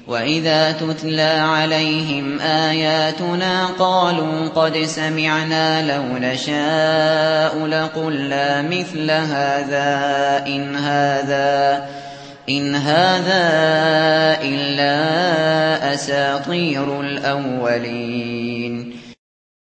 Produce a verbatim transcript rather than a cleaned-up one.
وَإِذَا تُتْلَىٰ عَلَيْهِمْ آيَاتُنَا قَالُوا قَدْ سَمِعْنَا لَوْ نَشَاءُ لَقُلْنَا مِثْلَ هَٰذَا إِنْ هَٰذَا إِنْ هَٰذَا إِلَّا أَسَاطِيرُ الْأَوَّلِينَ